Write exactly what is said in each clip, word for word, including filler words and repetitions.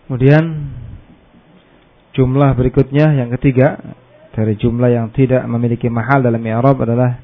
Kemudian jumlah berikutnya yang ketiga dari jumlah yang tidak memiliki mahal dalam i'rab adalah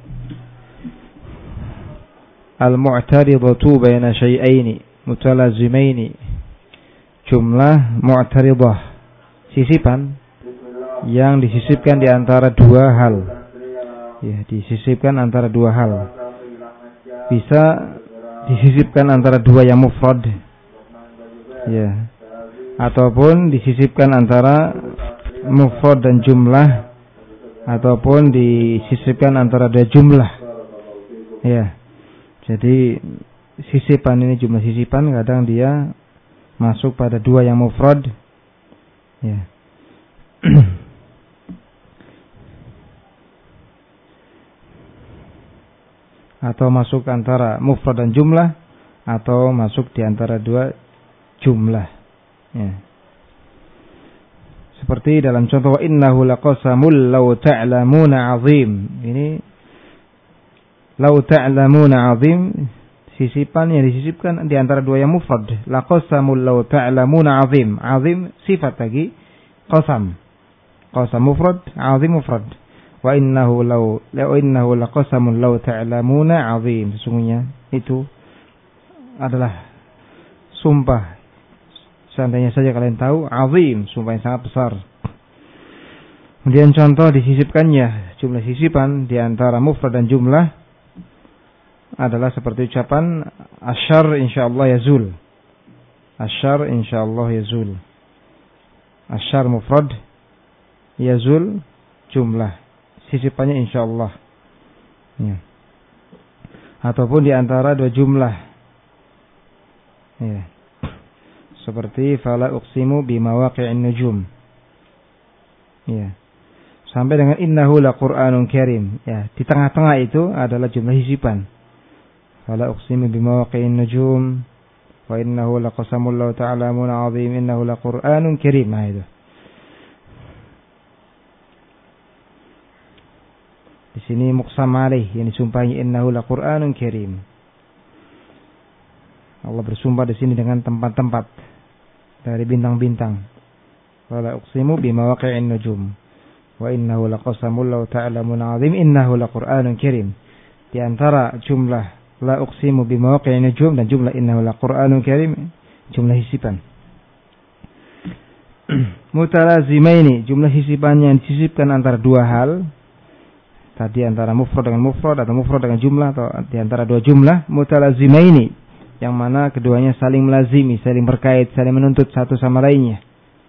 al-mu'taridatu baina syai'aini mutalazimaini. Jumlah mu'taridah, sisipan yang disisipkan di antara dua hal. Ya, disisipkan antara dua hal. Bisa disisipkan antara dua yang mufrad. Ya. Ataupun disisipkan antara mufrad dan jumlah, ataupun disisipkan antara dua jumlah. Ya. Jadi sisipan ini, jumlah sisipan kadang dia masuk pada dua yang mufrad. Ya. Atau masuk antara mufrad dan jumlah, atau masuk di antara dua jumlah. Ya. Seperti dalam contoh wa innahu laqasamul law ta'lamuna 'azim. Ini law ta'lamuna 'azim, sisipan yang disisipkan di antara dua yang mufrad. Laqasamul law ta'lamuna 'azim. 'Azim sifat lagi, qasam. Qasam mufrad, 'azim mufrad. Wa innahu law la innahu laqasamul law ta'lamuna 'azim. Sesungguhnya itu adalah sumpah, seandainya saja kalian tahu, azim, sumpah yang sangat besar. Kemudian contoh disisipkannya jumlah sisipan di antara mufrad dan jumlah adalah seperti ucapan asyar insyaallah yazul. Asyar insyaallah yazul. Asyar mufrad, yazul jumlah, sisipannya insyaallah. Ya. Ataupun di antara dua jumlah. Ya. Seperti fala uqsimu bimawaqi'in nujum. Ya. Sampai dengan innahu laqur'anun karim. Ya, di tengah-tengah itu adalah jumlah hisipan. Fala uqsimu bimawaqi'in nujum wa innahu laqasamul law ta'lamun 'azim innahu laqur'anun karim. Nah, itu. Di sini muqsam alaih, yang disumpahi innahu laqur'anun karim. Allah bersumpah di sini dengan tempat-tempat dari bintang-bintang. Wala uqsimu bimawaqi'in nujum wa innahu laqasamul law ta'lamun 'azim innahu laqur'anun karim. Di antara jumlah la uqsimu bimawaqi'in nujum dan jumlah innahu laqur'anun karim, jumlah hisipan. Mutalazimaini, jumlah hisipan yang disisipkan antara dua hal. Tadi antara mufrad dengan mufrad, atau mufrad dengan jumlah, atau di antara dua jumlah. Mutalazimaini, yang mana keduanya saling melazimi, saling berkait, saling menuntut satu sama lainnya.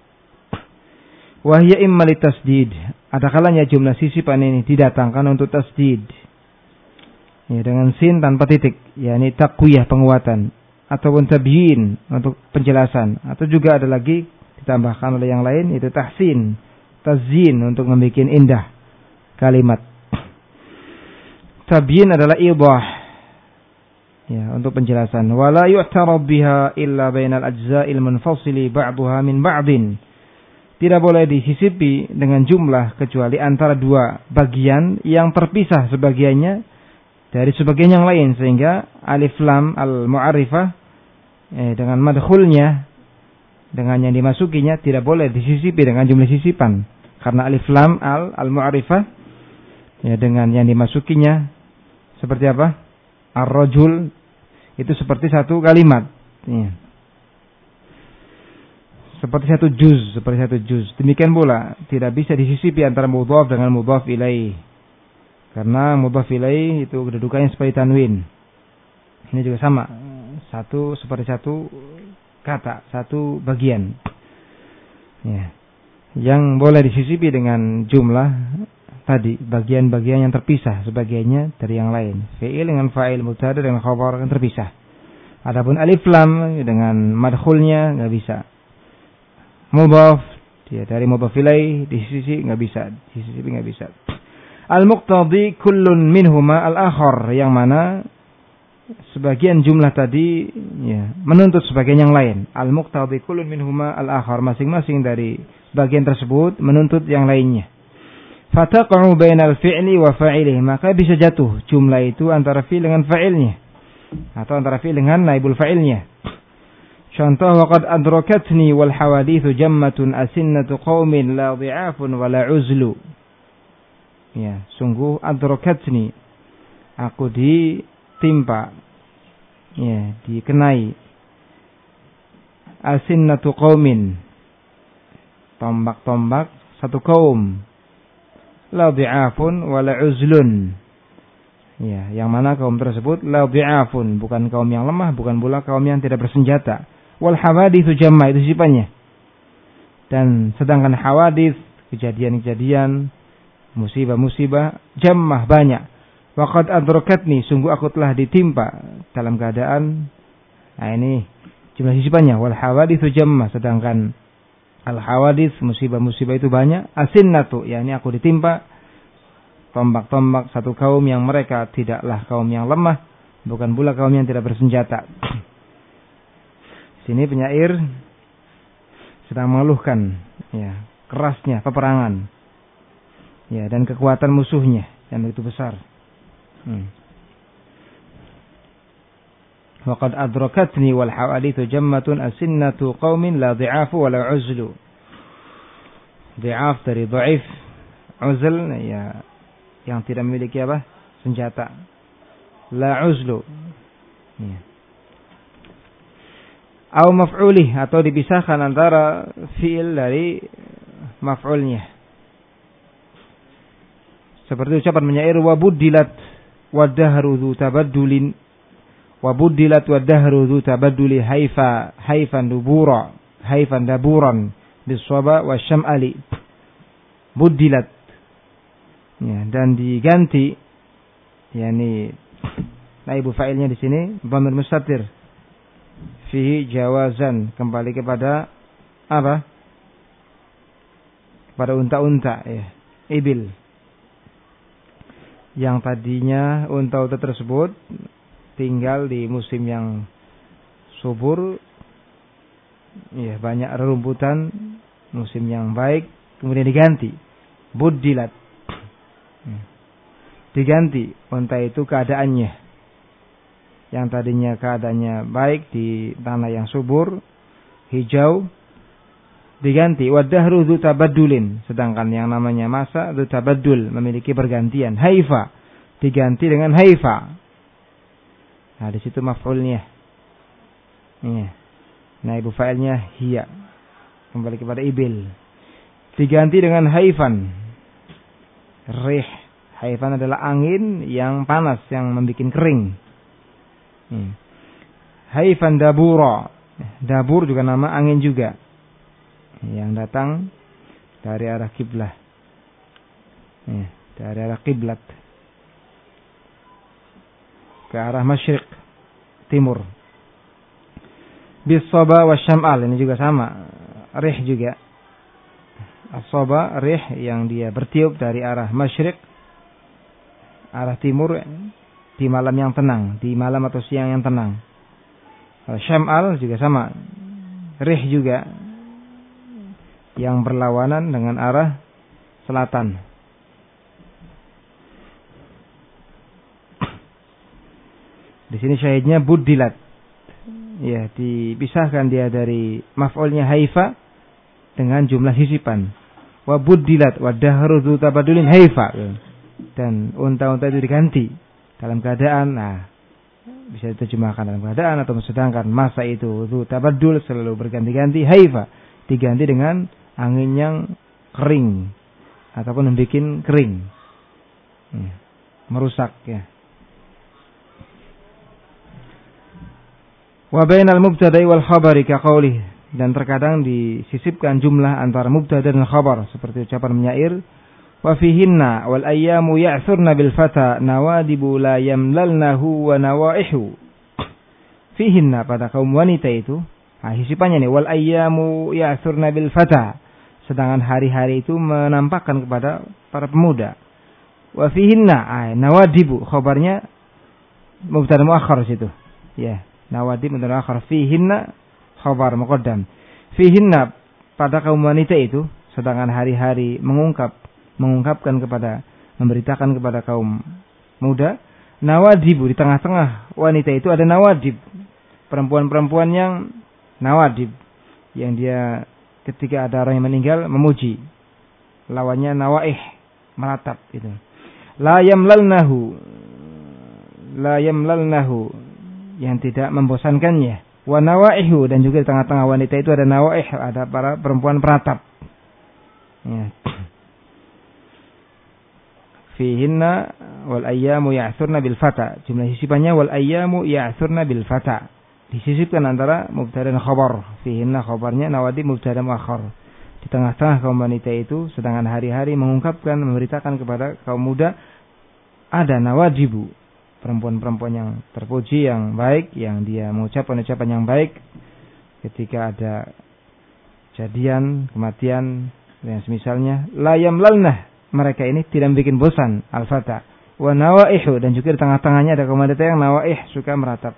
Wahya imma litasdid, ada kalanya jumlah sisipan ini didatangkan untuk tasdid, ya, dengan sin tanpa titik, yakni taqwiyah, penguatan, ataupun tabyin untuk penjelasan, atau juga ada lagi ditambahkan oleh yang lain, itu tahsin, tazyin untuk membuat indah kalimat. Tabyin adalah idah, ya, untuk penjelasan. Wala yu'tarab biha illa bainal ajza'il munfasili ba'daha min ba'din. Tidak boleh disisipi dengan jumlah kecuali antara dua bagian yang terpisah sebagiannya dari sebagian yang lain, sehingga alif lam al-mu'arifah eh, dengan madkhulnya, dengan yang dimasukinya, tidak boleh disisipi dengan jumlah sisipan, karena alif lam al al-mu'arifah, ya, dengan yang dimasukinya seperti apa? Ar-rajul itu seperti satu kalimat, ya. Seperti satu juz, seperti satu juz. Demikian pula tidak bisa disisipi antara mudhaf dengan mudhaf ilaih, karena mudhaf ilaih itu kedudukannya seperti tanwin. Ini juga sama, satu seperti satu kata, satu bagian, ya. Yang boleh disisipi dengan jumlah tadi, bagian-bagian yang terpisah sebagiannya dari yang lain. Fi'il dengan fa'il, mubtada dengan khabar kan terpisah. Adapun alif lam dengan madkhulnya enggak bisa. Mudhaf, ya, dari mudhaf ilaih di sisi enggak bisa, di sisi enggak bisa. Al-muqtadi kullun minhuma al-akhar, yang mana sebagian jumlah tadi, ya, menuntut sebagian yang lain. Al-muqtadi kullun minhuma al-akhar, masing-masing dari bagian tersebut menuntut yang lainnya. Fataqa'u bainal fi'li wa fa'ilih, maka bisa jatuh jumlah itu antara fi'il dengan fa'ilnya, atau antara fi'il dengan naibul fa'ilnya. Contoh, waqad adrakatni wal hawadithu jammatun asinnatu qaumin la dhi'afun wa la uzlu. Ya, sungguh adrakatni, aku ditimpa, ya, dikenai asinnatu qaumin, tombak-tombak satu kaum, la dhi'afun wa la uzlun. Ya, yang mana kaum tersebut la dhi'afun, bukan kaum yang lemah, bukan pula kaum yang tidak bersenjata. Wal hawaditsu jamma, itu sifatnya. Dan sedangkan hawadits, kejadian-kejadian, musibah-musibah, jammah, banyak. Waqad adrakatni, sungguh aku telah ditimpa dalam keadaan, nah ini jumlah sifatnya. Wal hawaditsu jamma, sedangkan al hawadits, musibah-musibah itu banyak. Asinnatu, yakni aku ditimpa tombak-tombak satu kaum yang mereka tidaklah kaum yang lemah, bukan pula kaum yang tidak bersenjata. Sini penyair sedang mengeluhkan, ya, kerasnya peperangan, ya, dan kekuatan musuhnya yang begitu besar. Hmm. Waqad adrakatni wal hawaditsu jammatun asinnatu qaumin la dhi'afu wa la uzlu. Dhi'af dari dhaif, uzl, ya, yang tidak memiliki apa? Senjata. La uzlu. Ya. Au maf'ulih, atau dipisahkan antara fi'il dari maf'ulnya. Seperti ucapan penyair, wa buddilat wa dahru dzu tabaddulin wa buddilat wa dahru dzu tabadduli haifa haifan dubura haifan daburan biswaba wa syam'ali. Buddilat, ya, dan diganti, yakni naibu fa'ilnya di sini dhamir mustatir, fihi jawazan, kembali kepada apa? Kepada unta-unta, ya, ibil. Yang tadinya unta-unta tersebut tinggal di musim yang subur, ya, banyak rerumputan, musim yang baik, kemudian diganti buddilat, diganti unta itu keadaannya. Yang tadinya keadaannya baik di tanah yang subur, hijau, diganti wadahru dzu tabaddulin, sedangkan yang namanya masa dzu tabaddul, memiliki pergantian. Haifa, diganti dengan haifa. Nah, di situ maf'ulnya. Ini. Naibu fa'ilnya hiya, kembali kepada ibil. Diganti dengan haifan. Rih. Haifan adalah angin yang panas yang membuat kering. Hmm. Haifan dabura. Dabur juga nama angin juga, yang datang dari arah kiblah, ya, dari arah kiblat ke arah masyriq, timur. Bis-saba wa syam'al, ini juga sama, rih juga. As-saba, rih, yang dia bertiup dari arah masyriq, arah timur, di malam yang tenang, di malam atau siang yang tenang. Syam'al juga sama, rih juga, yang berlawanan dengan arah selatan. Di sini syahidnya buddilat, ya, dipisahkan dia dari maf'ulnya haifa dengan jumlah sisipan. Wa buddilat wa dahru dzu tabaddulin haifa, dan unta-unta itu diganti dalam keadaan, nah, bisa diterjemahkan dalam keadaan, atau sedangkan masa itu dzu tabaddul, selalu berganti-ganti, haifa, diganti dengan angin yang kering ataupun membuat kering, ya, merusak, ya. Wa bainal mubtada'i wal khabari ka qaulih, dan terkadang disisipkan jumlah antara mubtada dan khabar, seperti ucapan penyair, wa fihinna wal ayyamu ya'thurna bil fata nawadibu la yamlalnahu wa nawaihu. Fihinna, pada kaum wanita itu, nah, hisipannya nih, wal ayyamu ya'thurna bil fata, sedangkan hari-hari itu menampakkan kepada para pemuda. Wa fihinna, ay, nawadibu, khabarnya mubtada muakhar situ, ya, nawadib mubtada muakhar, fihinna khabar muqaddam. Fihinna, pada kaum wanita itu, sedangkan hari-hari mengungkap mengungkapkan kepada, memberitakan kepada kaum muda. Nawadibu, di tengah-tengah wanita itu ada nawadib, perempuan-perempuan yang nawadib yang dia ketika ada orang yang meninggal memuji. Lawannya nawaih, meratap itu. La yamlalnahu, la yamlalnahu, yang tidak membosankannya. Wa nawaihu, dan juga di tengah-tengah wanita itu ada nawaih, ada para perempuan peratap. Ya. Fihinna wal ayyamu ya'thurna bil fata. Jumlah sisipannya wal ayyamu ya'thurna bil fata. Disisipkan antara mubtada dan khabar. Fihinna khabarnya nawadi mubtada muakhar. Di tengah-tengah kaum wanita itu, sedangkan hari-hari mengungkapkan, memberitakan kepada kaum muda ada nawadibu, perempuan-perempuan yang terpuji, yang baik, yang dia mengucapkan ucapan yang baik ketika ada kejadian, kematian, dan semisalnya. La yamlalnah, mereka ini tidak bikin bosan. Al-fata wa nawaihu, dan juga di tengah-tengahnya ada kaum wanita yang nawaih, suka meratap.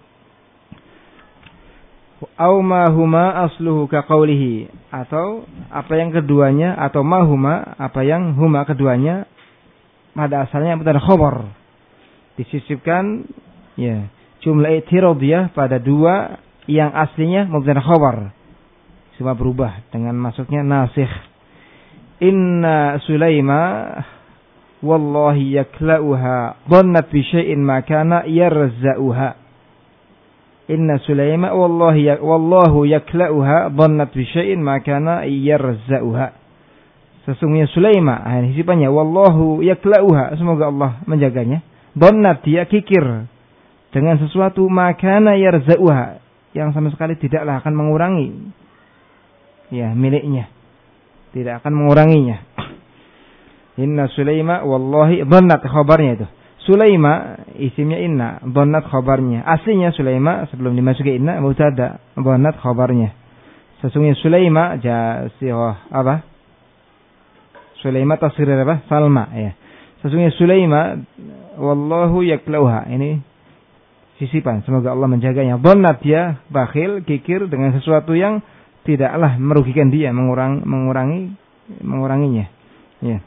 Au ma huma asluhu ka qawlihi, atau apa yang keduanya, atau ma huma, apa yang huma keduanya pada asalnya pada khabar. Disisipkan ya jumlah i'tiradiyah pada dua yang aslinya mubtada khabar. Cuma berubah dengan masuknya nasikh. Inna Sulaima wallahi yaklauha dhannat bi syai'in ma kana yarzauha. Inna Sulaima wallahi wallahu yaklauha dhannat bi syai'in ma kana yarzauha. Sesungguhnya Sulaima, ini sifatnya wallahu yaklauha, semoga Allah menjaganya. Dhannat, dia kikir dengan sesuatu makana yarzauha, yang sama sekali tidaklah akan mengurangi ya miliknya, tidak akan menguranginya. Inna Sulaima wallahi dhannat, khabarnya itu. Sulaima isimnya inna, dhannat khabarnya. Aslinya Sulaima sebelum dimasuki inna mubtada, dhannat khabarnya. Sesungguhnya Sulaima jasirah apa? Sulaima tasghir apa? Salma ya. Sesungguhnya Sulaima wallahu yaklauha, ini sisipan, semoga Allah menjaganya. Dhannat, dia bakhil, kikir dengan sesuatu yang tidaklah merugikan dia, mengurang, mengurangi menguranginya. Ya.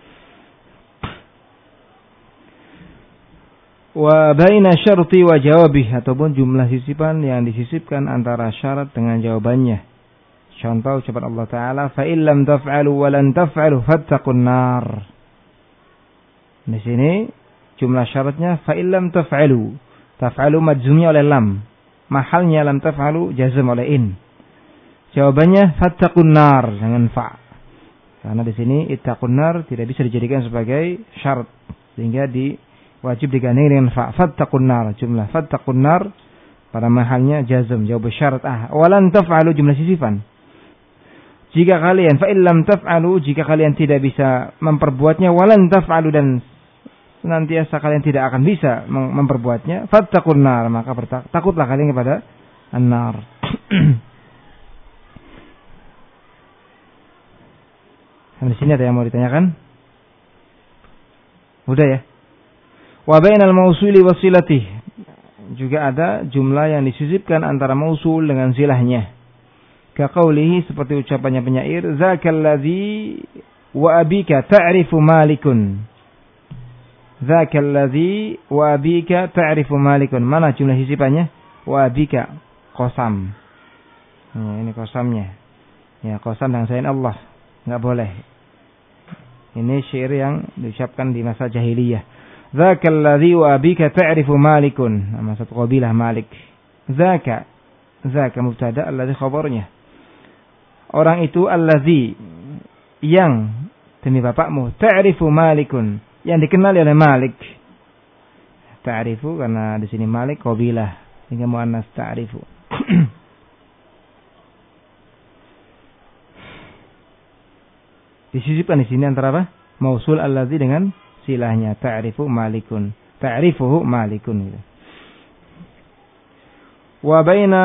Wa baina syarti wa jawabih, ataupun jumlah sisipan yang disisipkan antara syarat dengan jawabannya. Contoh ucapan Allah Ta'ala, fa illam taf'alu wa lan taf'alu fattaqun nar. Di sini jumlah syaratnya fa illam taf'alu. Taf'alu majzumnya oleh lam. Mahalnya lam taf'alu jazm oleh in. Jawabannya fattaqun nar dengan fa. Karena di sini ittaqun nar tidak bisa dijadikan sebagai syarat, sehingga di wajib digandeng dengan fa. Fattaqun nar, jumlah fattaqun nar pada mahalnya jazm, jawab syarat ah. Walan taf'alu jumlah sisifan. Jika kalian fa illam taf'alu, jika kalian tidak bisa memperbuatnya, walan taf'alu, dan senantiasa kalian tidak akan bisa memperbuatnya, fattaqun nar, maka bertak- takutlah kalian kepada an-nar. Di sini ada yang mau ditanyakan? Udah ya. Wa bainal mausuli wasilatih, juga ada jumlah yang disisipkan antara mausul dengan silahnya. Ka qaulihi, seperti ucapannya penyair, zakal ladzi wa abika ta'rifu malikun. Zakal ladzi wa abika ta'rifu malikun. Mana jumlah sisipannya? Wa abika, qasam. Ya, ini qasamnya. Ya, qasam dengan selain Allah, enggak boleh. Ini syair yang diucapkan di masa jahiliyah. Zakal ladzi wa abika ta'rifu malikun. Nama satu qabilah Malik. Zaka, zaka mubtada, alladzi khabarnya. Orang itu alladzi, yang, demi bapakmu, ta'rifu malikun, yang dikenali oleh Malik. Ta'rifu karena di sini Malik qabilah, sehingga muannas ta'rifu. Disisipkan di sini antara apa? Mausul alladzi dengan silahnya, ta'rifu malikun, ta'rifuhu malikun. Wa baina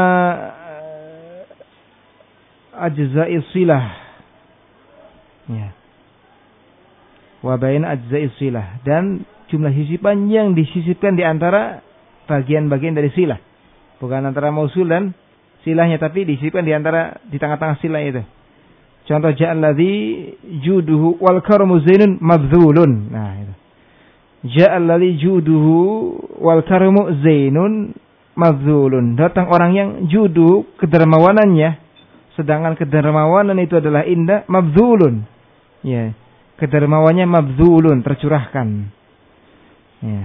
ajza'i silah, ya. Wa baina ajza'i silah, dan jumlah sisipan yang disisipkan di antara bagian-bagian dari silah, bukan antara mausul dan silahnya, tapi disisipkan di antara, di tengah-tengah silah itu. Contoh, ja'alladzi juduhu wal karmu zainun mabdzulun. Nah, itu. Ja'alladzi juduhu wal karmu zainun mabdzulun. Datang orang yang judu kedermawanannya, sedangkan kedermawanan itu adalah indah, mabdzulun. Ya, kedermawannya mabdzulun, tercurahkan. Ya.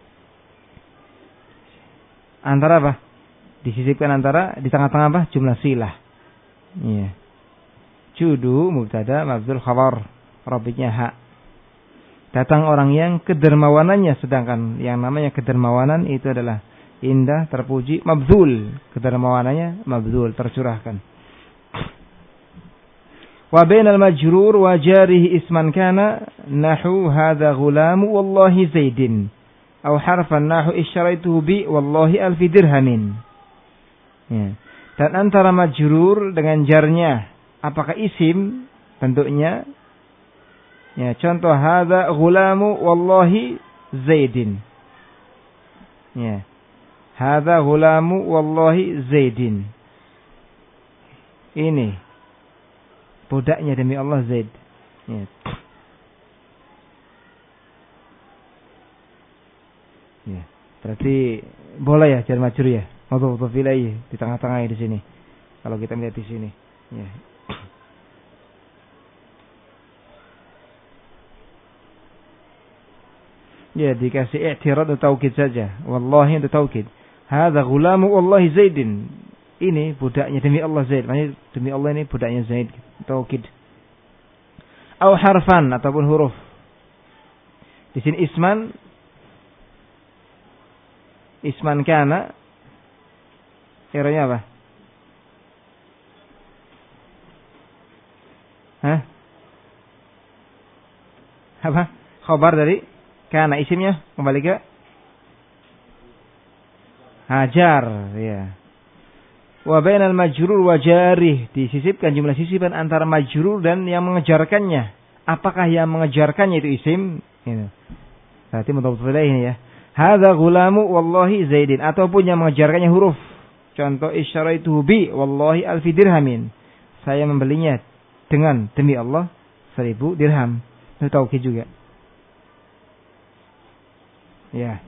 Antara apa? Disisipkan antara di tengah-tengah apa? Jumlah silah. Ya. Judu mubtada, mabdzul khabar, rabitnya ha. Datang orang yang kedermawanannya, sedangkan yang namanya kedermawanan itu adalah indah, terpuji, mabdzul. Kedermawanannya mabdzul, tercurahkan. Wa bainal majrur wa jarihi isman kana nahu hadza ghulamu wallahi zaidin aw harfan nahu isyaraituhu bi wallahi alfi dirhamin. Ya. Dan antara majrur dengan jarnya, apakah isim bentuknya? Ya, contoh hadza ghulamu wallahi zaidin. Ya. Hadza ghulamu wallahi zaidin. Ini budaknya demi Allah Zaid. Ya. Ya. Berarti boleh ya jar majrur ya. Mudhaf ilaihi di tengah-tengah di sini. Kalau kita melihat di sini. Ya. Ya, dikasih i'tirad atau taukid saja. Wallahi itu taukid. Hadza ghulamu wallahi Zaidin. Ini budaknya demi Allah Zaid. Maksudnya demi Allah ini budaknya Zaid. Taukid. Au harfan ataupun huruf. Di sini isman isman kana kiranya apa? Hah? Apa? Khabar dari kana, isimnya kembali ke hajar, ya. Wa bainal majrur wa jarih, disisipkan jumlah sisipan antara majrur dan yang mengejarkannya. Apakah yang mengejarkannya itu isim? Ini. Berarti mudhaf ilaihi ya. Hadza ghulamu wallahi zaidin, ataupun yang mengejarkannya huruf. Contoh isyaraituhu bi wallahi alfi dirhamin. Saya membelinya dengan demi Allah seribu dirham. Itu taukid juga. Ya.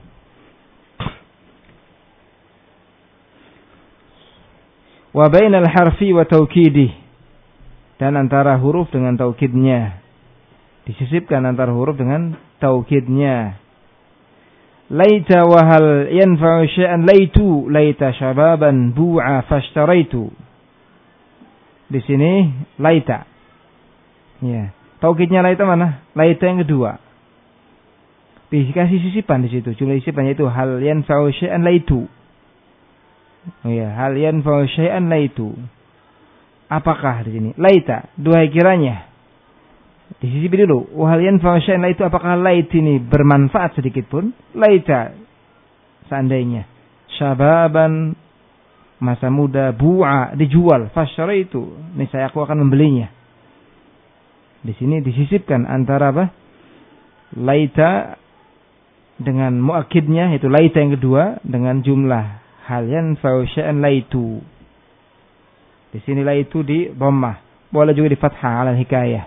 Wa bainal harfi wa taukidi, dan antara huruf dengan taukidnya, disisipkan antara huruf dengan taukidnya. Laita wa hal yanfa'u syai'an laitu laita syababan bu'a fashtaraitu. Di sini laita. Ya. Taukidnya laita mana? Laita yang kedua. Dikasih sisipan di situ. Jumlah sisipannya itu hal yanfa'u syai'an laitu. Oh ya, hal yanfa'u syai'an laitu. Apakah di sini? Laita, duhai kiranya. Disisipi dulu. Hal yanfa'u syai'an laitu, apakah lait ini bermanfaat sedikit pun? Laita. Seandainya syababan, masa muda, bu'a, dijual, fasyaraitu. Ini saya aku akan membelinya. Di sini disisipkan antara apa? Laita dengan muakidnya, yaitu laita yang kedua, dengan jumlah hal yanfa'u syai'an laitu. Di sini laitu di dhammah, boleh juga di fathah ala hikayah,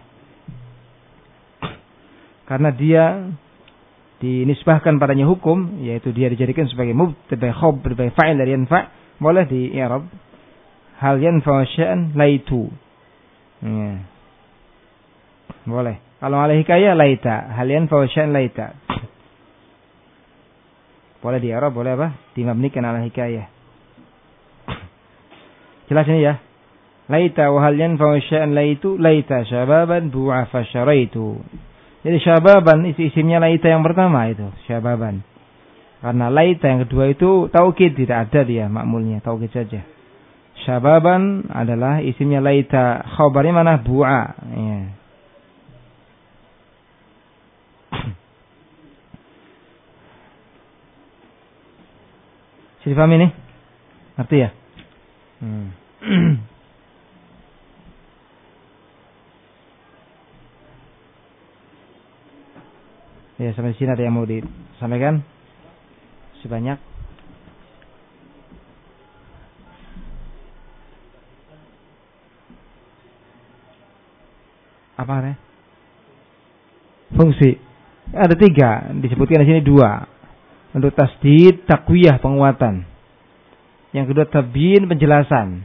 karena dia dinisbahkan padanya hukum, yaitu dia dijadikan sebagai mubtada khabar sebagai fa'il dari yanfa', boleh di i'rab hal yanfa'u syai'an laitu. Ya. Boleh. Kalau ala hikayah laita, hal yanfa'u syai'an laita. Boleh di i'rab, boleh apa? Dimabnikan ala hikayah. Jelas ini ya. Laita wa hal yanfa'u syai'an laitu laita syababan bu'a fasyaraitu. Jadi syababan isi isimnya laita yang pertama itu, syababan. Karena laita yang kedua itu taukid, tidak ada dia makmulnya, taukid saja. Syababan adalah isimnya laita, khabarnya mana? Bu'a. Ya. Sudah paham ini? Ngerti ya? Hmm. Ya, sampai sini ada yang mau disampaikan? Sebanyak? Apa ya? Fungsi. Ada tiga, disebutkan di sini dua. Untuk tasdid, takwiyah, penguatan. Yang kedua tabyin, penjelasan.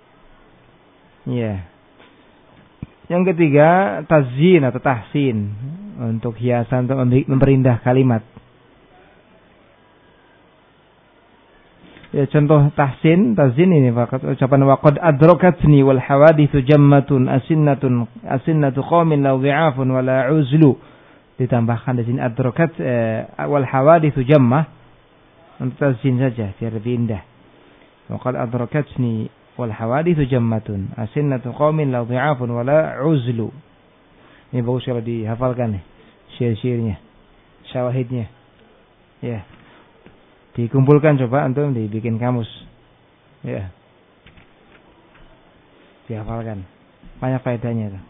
Ya. Yang ketiga tazyin atau tahsin, untuk hiasan, untuk memperindah kalimat. Ya, contoh tahsin, tazyin ini fakat ucapan waqad adrakatni wal hawaditsu jammatun asinnatun asinnatu qaumin law dhi'afun wala uzlu. Ditambahkan di sini adrakat eh, wal hawaditsu jammah untuk tazyin saja biar lebih indah. Waqad adrakatni wal hawaditsu jammatun asinnatu qaumin law dhi'afun wala uzlu. Ini bagus kalau dihafalkan nih syair-syairnya, syawahidnya. Ya. Dikumpulkan coba antum dibikin kamus. Ya. Dihafalkan. Banyak faedahnya itu.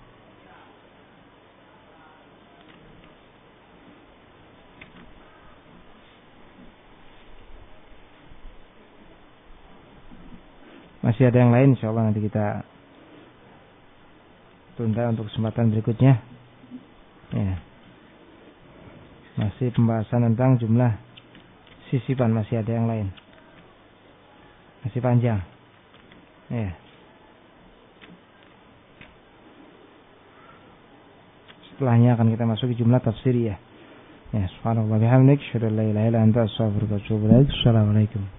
Masih ada yang lain, insyaallah nanti kita tunda untuk kesempatan berikutnya. Ya. Masih pembahasan tentang jumlah sisipan, masih ada yang lain. Masih panjang. Ya. Setelahnya akan kita masuk ke jumlah tafsiriyah. Ya, subhanallah bihamdik, syada la ilaha illa anta, astaghfiruka wa atubu ilaik. Assalamualaikum.